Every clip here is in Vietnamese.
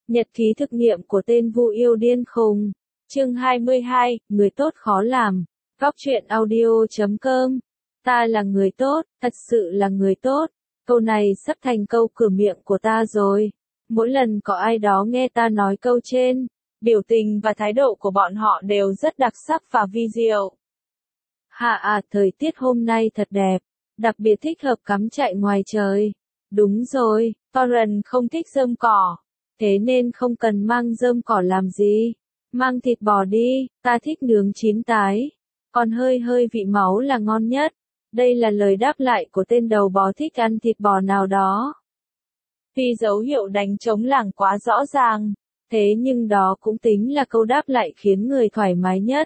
Nhật ký thực nghiệm của tên Vu yêu điên khùng. Chương 22, người tốt khó làm. Góc truyện audio.com. Ta là người tốt, thật sự là người tốt. Câu này sắp thành câu cửa miệng của ta rồi. Mỗi lần có ai đó nghe ta nói câu trên, biểu tình và thái độ của bọn họ đều rất đặc sắc và vi diệu. Thời tiết hôm nay thật đẹp, đặc biệt thích hợp cắm trại ngoài trời. Đúng rồi, Torrent không thích rơm cỏ, thế nên không cần mang rơm cỏ làm gì. Mang thịt bò đi, ta thích nướng chín tái. Còn hơi vị máu là ngon nhất. Đây là lời đáp lại của tên đầu bò thích ăn thịt bò nào đó. Tuy dấu hiệu đánh trống lảng quá rõ ràng, thế nhưng đó cũng tính là câu đáp lại khiến người thoải mái nhất.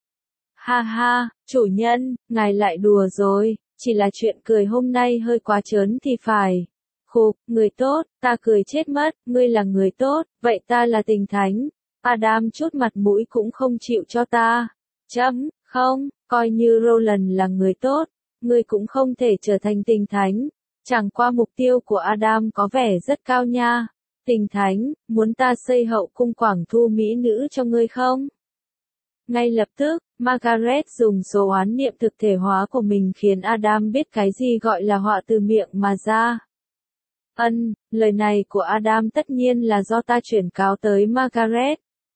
Chủ nhân, ngài lại đùa rồi, chỉ là chuyện cười hôm nay hơi quá trớn thì phải. Khục, người tốt, ta cười chết mất, ngươi là người tốt, vậy ta là tình thánh. Adam chút mặt mũi cũng không chịu cho ta. Không, coi như Roland là người tốt, ngươi cũng không thể trở thành tình thánh. Chẳng qua mục tiêu của Adam có vẻ rất cao nha. Tình thánh, muốn ta xây hậu cung quảng thu mỹ nữ cho ngươi không? Ngay lập tức, Margaret dùng số oán niệm thực thể hóa của mình khiến Adam biết cái gì gọi là họa từ miệng mà ra. Lời này của Adam tất nhiên là do ta chuyển cáo tới Margaret.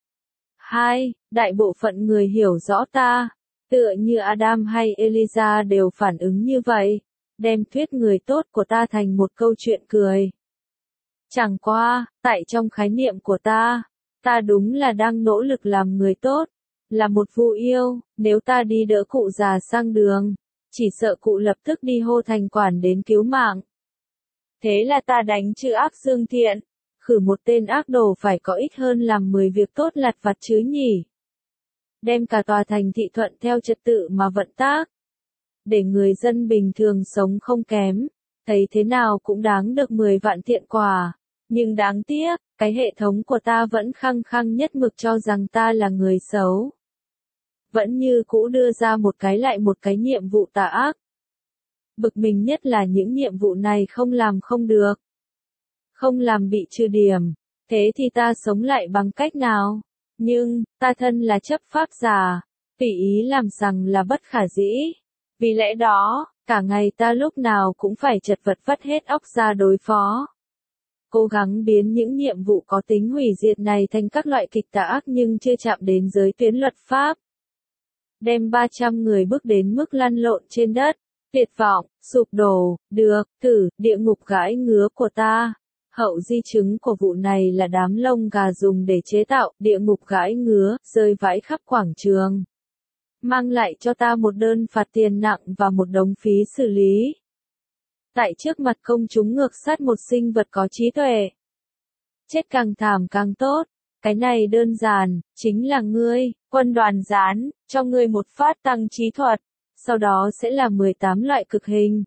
Đại bộ phận người hiểu rõ ta, tựa như Adam hay Eliza đều phản ứng như vậy, đem thuyết người tốt của ta thành một câu chuyện cười. Chẳng qua, tại trong khái niệm của ta đúng là đang nỗ lực làm người tốt, là một Vu yêu. Nếu ta đi đỡ cụ già sang đường, chỉ sợ cụ lập tức đi hô thành quản đến cứu mạng. Thế là ta đánh chữ ác dương thiện, khử một tên ác đồ phải có ích hơn làm 10 việc tốt lặt vặt chứ nhỉ. Đem cả tòa thành thị thuận theo trật tự mà vận tác, để người dân bình thường sống không kém, thấy thế nào cũng đáng được 10 vạn thiện quả. Nhưng đáng tiếc, cái hệ thống của ta vẫn khăng khăng nhất mực cho rằng ta là người xấu. Vẫn như cũ đưa ra một cái nhiệm vụ tà ác. Bực mình nhất là những nhiệm vụ này không làm không được. Không làm bị trừ điểm. Thế thì ta sống lại bằng cách nào? Nhưng, ta thân là chấp pháp giả, tùy ý làm rằng là bất khả dĩ. Vì lẽ đó, cả ngày ta lúc nào cũng phải chật vật vắt hết óc ra đối phó. Cố gắng biến những nhiệm vụ có tính hủy diệt này thành các loại kịch tà ác nhưng chưa chạm đến giới tuyến luật pháp. Đem 300 người bước đến mức lăn lộn trên đất, tuyệt vọng, sụp đổ, địa ngục gãi ngứa của ta. Hậu di chứng của vụ này là đám lông gà dùng để chế tạo địa ngục gãi ngứa, rơi vãi khắp quảng trường. Mang lại cho ta một đơn phạt tiền nặng và một đống phí xử lý. Tại trước mặt công chúng ngược sát một sinh vật có trí tuệ. Chết càng thảm càng tốt. Cái này đơn giản, chính là ngươi, quân đoàn gián, cho ngươi một phát tăng trí thuật. Sau đó sẽ là 18 loại cực hình.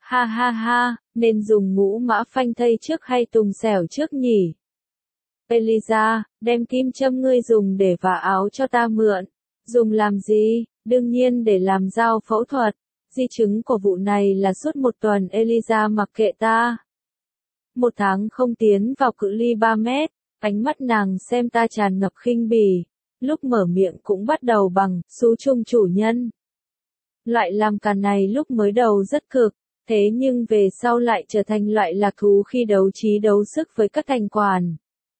Nên dùng ngũ mã phanh thây trước hay tùng xẻo trước nhỉ? Eliza, đem kim châm ngươi dùng để vả áo cho ta mượn. Dùng làm gì? Đương nhiên để làm dao phẫu thuật. Di chứng của vụ này là suốt một tuần Eliza mặc kệ ta. 1 tháng không tiến vào cự ly 3 mét, ánh mắt nàng xem ta tràn ngập khinh bỉ. Lúc mở miệng cũng bắt đầu bằng, xú trung chủ nhân. Loại làm càn này lúc mới đầu rất cực, thế nhưng về sau lại trở thành loại lạc thú khi đấu trí đấu sức với các thành quản.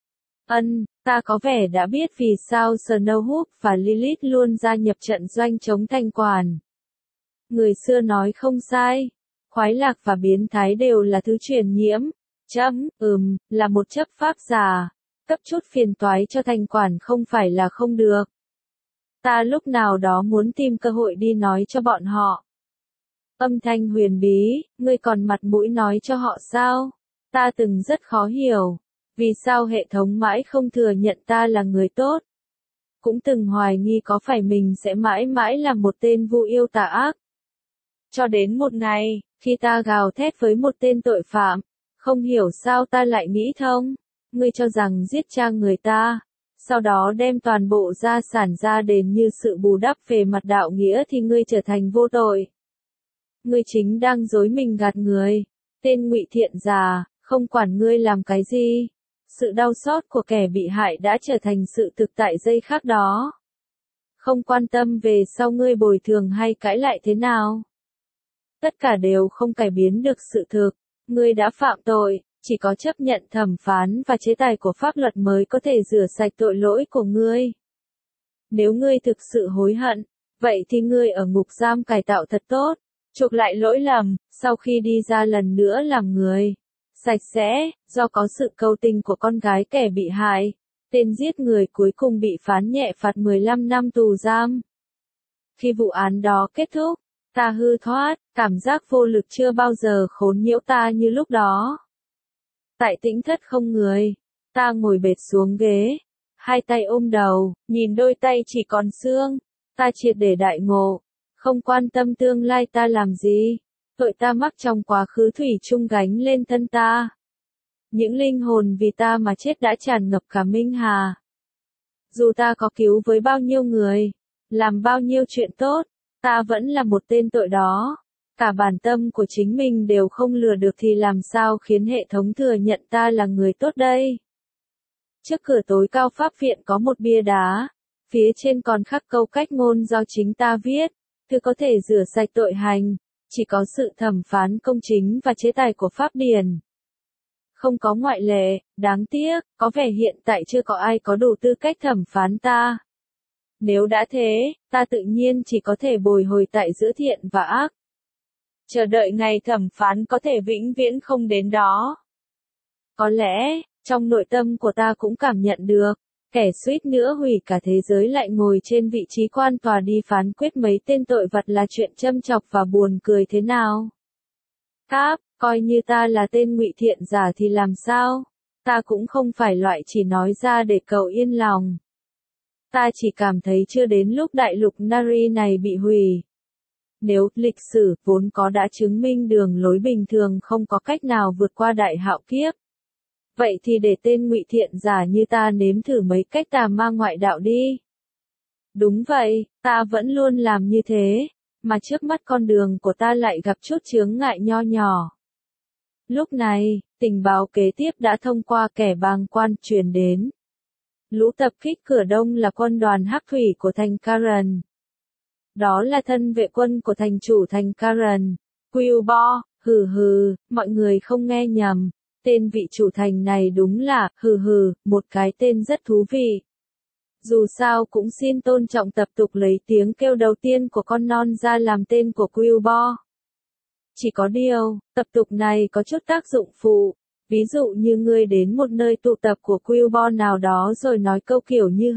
Ta có vẻ đã biết vì sao Snowhook và Lilith luôn gia nhập trận doanh chống thành quản. Người xưa nói không sai, khoái lạc và biến thái đều là thứ truyền nhiễm. Là một chấp pháp giả, cấp chút phiền toái cho thành quản không phải là không được. Ta lúc nào đó muốn tìm cơ hội đi nói cho bọn họ. Âm thanh huyền bí, ngươi còn mặt mũi nói cho họ sao? Ta từng rất khó hiểu, vì sao hệ thống mãi không thừa nhận ta là người tốt. Cũng từng hoài nghi có phải mình sẽ mãi mãi là một tên Vu yêu tà ác. Cho đến một ngày, khi ta gào thét với một tên tội phạm, không hiểu sao ta lại nghĩ thông. Ngươi cho rằng giết cha người ta, sau đó đem toàn bộ gia sản ra đền như sự bù đắp về mặt đạo nghĩa thì ngươi trở thành vô tội. Ngươi chính đang dối mình gạt người. Tên ngụy thiện giả, không quản ngươi làm cái gì. Sự đau xót của kẻ bị hại đã trở thành sự thực tại giây khắc đó. Không quan tâm về sau ngươi bồi thường hay cãi lại thế nào. Tất cả đều không cải biến được sự thực. Ngươi đã phạm tội, chỉ có chấp nhận thẩm phán và chế tài của pháp luật mới có thể rửa sạch tội lỗi của ngươi. Nếu ngươi thực sự hối hận, vậy thì ngươi ở ngục giam cải tạo thật tốt, chuộc lại lỗi lầm, sau khi đi ra lần nữa làm người sạch sẽ, do có sự cầu tình của con gái kẻ bị hại. Tên giết người cuối cùng bị phán nhẹ phạt 15 năm tù giam. Khi vụ án đó kết thúc, ta hư thoát, cảm giác vô lực chưa bao giờ khốn nhiễu ta như lúc đó. Tại tĩnh thất không người, ta ngồi bệt xuống ghế, hai tay ôm đầu, nhìn đôi tay chỉ còn xương, ta triệt để đại ngộ, không quan tâm tương lai ta làm gì, tội ta mắc trong quá khứ thủy chung gánh lên thân ta. Những linh hồn vì ta mà chết đã tràn ngập cả Minh Hà. Dù ta có cứu với bao nhiêu người, làm bao nhiêu chuyện tốt, ta vẫn là một tên tội đó. Cả bản tâm của chính mình đều không lừa được thì làm sao khiến hệ thống thừa nhận ta là người tốt đây? Trước cửa tối cao pháp viện có một bia đá, phía trên còn khắc câu cách ngôn do chính ta viết, thứ có thể rửa sạch tội hành, chỉ có sự thẩm phán công chính và chế tài của pháp điển. Không có ngoại lệ, đáng tiếc, có vẻ hiện tại chưa có ai có đủ tư cách thẩm phán ta. Nếu đã thế, ta tự nhiên chỉ có thể bồi hồi tại giữa thiện và ác. Chờ đợi ngày thẩm phán có thể vĩnh viễn không đến đó. Có lẽ, trong nội tâm của ta cũng cảm nhận được, kẻ suýt nữa hủy cả thế giới lại ngồi trên vị trí quan tòa đi phán quyết mấy tên tội vặt là chuyện châm chọc và buồn cười thế nào. Cáp, coi như ta là tên ngụy thiện giả thì làm sao? Ta cũng không phải loại chỉ nói ra để cầu yên lòng. Ta chỉ cảm thấy chưa đến lúc đại lục Nari này bị hủy. Nếu lịch sử vốn có đã chứng minh đường lối bình thường không có cách nào vượt qua đại hạo kiếp, vậy thì để tên ngụy thiện giả như ta nếm thử mấy cách tà ma ngoại đạo đi. Đúng vậy, ta vẫn luôn làm như thế, mà trước mắt con đường của ta lại gặp chút chướng ngại nho nhỏ. Lúc này, tình báo kế tiếp đã thông qua kẻ bàng quan truyền đến. Lũ tập kích cửa đông là quân đoàn hắc thủy của thành Karen. Đó là thân vệ quân của thành chủ thành Karen, Quillbo, mọi người không nghe nhầm, tên vị chủ thành này đúng là, một cái tên rất thú vị. Dù sao cũng xin tôn trọng tập tục lấy tiếng kêu đầu tiên của con non ra làm tên của Quillbo. Chỉ có điều, tập tục này có chút tác dụng phụ. Ví dụ như ngươi đến một nơi tụ tập của Quillbo nào đó rồi nói câu kiểu như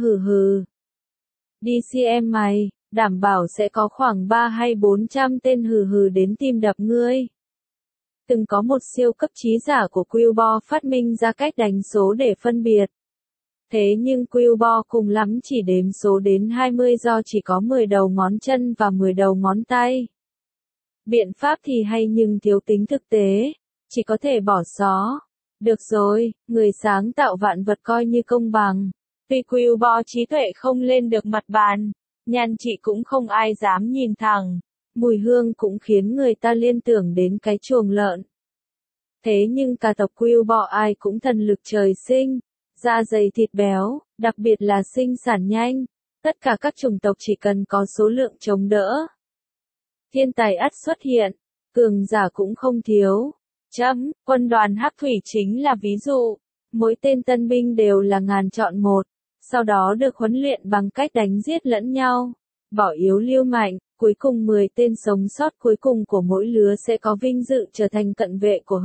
đi xem mày, đảm bảo sẽ có khoảng 3 hay 400 tên đến tìm đập ngươi. Từng có một siêu cấp trí giả của Quillbo phát minh ra cách đánh số để phân biệt. Thế nhưng Quillbo cùng lắm chỉ đếm số đến 20 do chỉ có 10 đầu ngón chân và 10 đầu ngón tay. Biện pháp thì hay nhưng thiếu tính thực tế, chỉ có thể bỏ xó. Được rồi, người sáng tạo vạn vật coi như công bằng. Tuy Quillbo trí tuệ không lên được mặt bàn, nhan trị cũng không ai dám nhìn thẳng. Mùi hương cũng khiến người ta liên tưởng đến cái chuồng lợn. Thế nhưng cả tộc Quillbo ai cũng thần lực trời sinh, da dày thịt béo, đặc biệt là sinh sản nhanh. Tất cả các chủng tộc chỉ cần có số lượng chống đỡ. Thiên tài ắt xuất hiện, cường giả cũng không thiếu. Quân đoàn hắc thủy chính là ví dụ. Mỗi tên tân binh đều là ngàn chọn một, sau đó được huấn luyện bằng cách đánh giết lẫn nhau, bỏ yếu lưu mạnh, cuối cùng 10 tên sống sót cuối cùng của mỗi lứa sẽ có vinh dự trở thành cận vệ của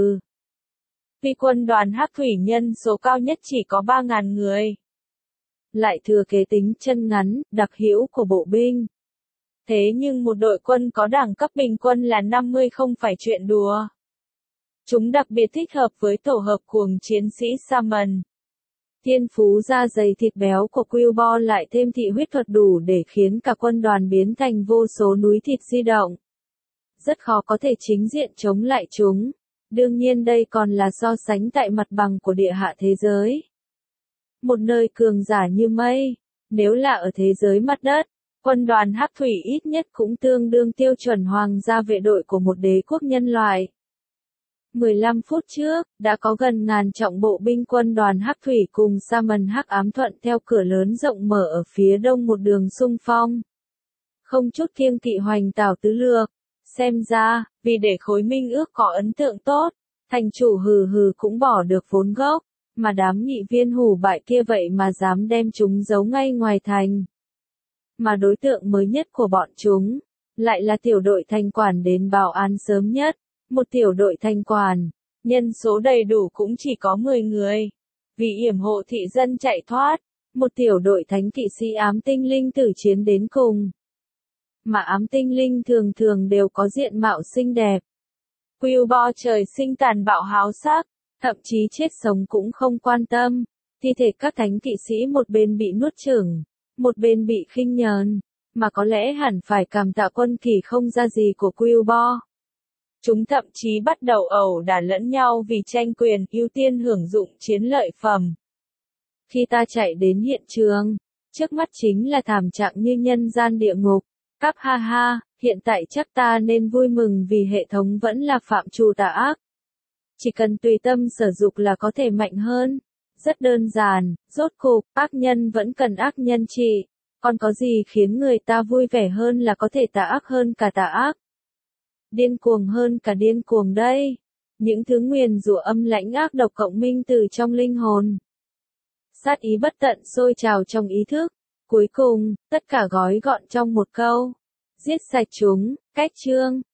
Vì quân đoàn hắc thủy nhân số cao nhất chỉ có 3.000 người. Lại thừa kế tính chân ngắn, đặc hữu của bộ binh. Thế nhưng một đội quân có đẳng cấp bình quân là 50 không phải chuyện đùa. Chúng đặc biệt thích hợp với tổ hợp cuồng chiến sĩ Salmon. Thiên phú da dày thịt béo của Quillbo lại thêm thị huyết thuật đủ để khiến cả quân đoàn biến thành vô số núi thịt di động. Rất khó có thể chính diện chống lại chúng. Đương nhiên đây còn là so sánh tại mặt bằng của địa hạ thế giới. Một nơi cường giả như mây, nếu là ở thế giới mặt đất, quân đoàn hắc thủy ít nhất cũng tương đương tiêu chuẩn hoàng gia vệ đội của một đế quốc nhân loại. 15 phút trước, đã có gần ngàn trọng bộ binh quân đoàn Hắc Thủy cùng sa mần Hắc Ám thuận theo cửa lớn rộng mở ở phía đông một đường xung phong. Không chút kiêng kỵ hoành tảo tứ lược. Xem ra, vì để khối minh ước có ấn tượng tốt, thành chủ hừ hừ cũng bỏ được vốn gốc, mà đám nghị viên hủ bại kia vậy mà dám đem chúng giấu ngay ngoài thành. Mà đối tượng mới nhất của bọn chúng, lại là tiểu đội thành quản đến báo án sớm nhất, một tiểu đội thành quản, nhân số đầy đủ cũng chỉ có 10 người. Vì yểm hộ thị dân chạy thoát, một tiểu đội thánh kỵ sĩ ám tinh linh tử chiến đến cùng. Mà ám tinh linh thường thường đều có diện mạo xinh đẹp. Quillbo trời sinh tàn bạo háo sắc, thậm chí chết sống cũng không quan tâm. Thi thể các thánh kỵ sĩ một bên bị nuốt chửng, một bên bị khinh nhờn, mà có lẽ hẳn phải cảm tạ quân kỳ không ra gì của Quillbo. Chúng thậm chí bắt đầu ẩu đả lẫn nhau vì tranh quyền ưu tiên hưởng dụng chiến lợi phẩm. Khi ta chạy đến hiện trường, trước mắt chính là thảm trạng như nhân gian địa ngục. Cáp ha ha, hiện tại chắc ta nên vui mừng vì hệ thống vẫn là phạm trù tà ác. Chỉ cần tùy tâm sử dụng là có thể mạnh hơn. Rất đơn giản, rốt cục, ác nhân vẫn cần ác nhân trị. Còn có gì khiến người ta vui vẻ hơn là có thể tà ác hơn cả tà ác. Điên cuồng hơn cả điên cuồng đây. Những thứ nguyền rủa âm lãnh ác độc cộng minh từ trong linh hồn. Sát ý bất tận sôi trào trong ý thức. Cuối cùng, tất cả gói gọn trong một câu. Giết sạch chúng, cách chương.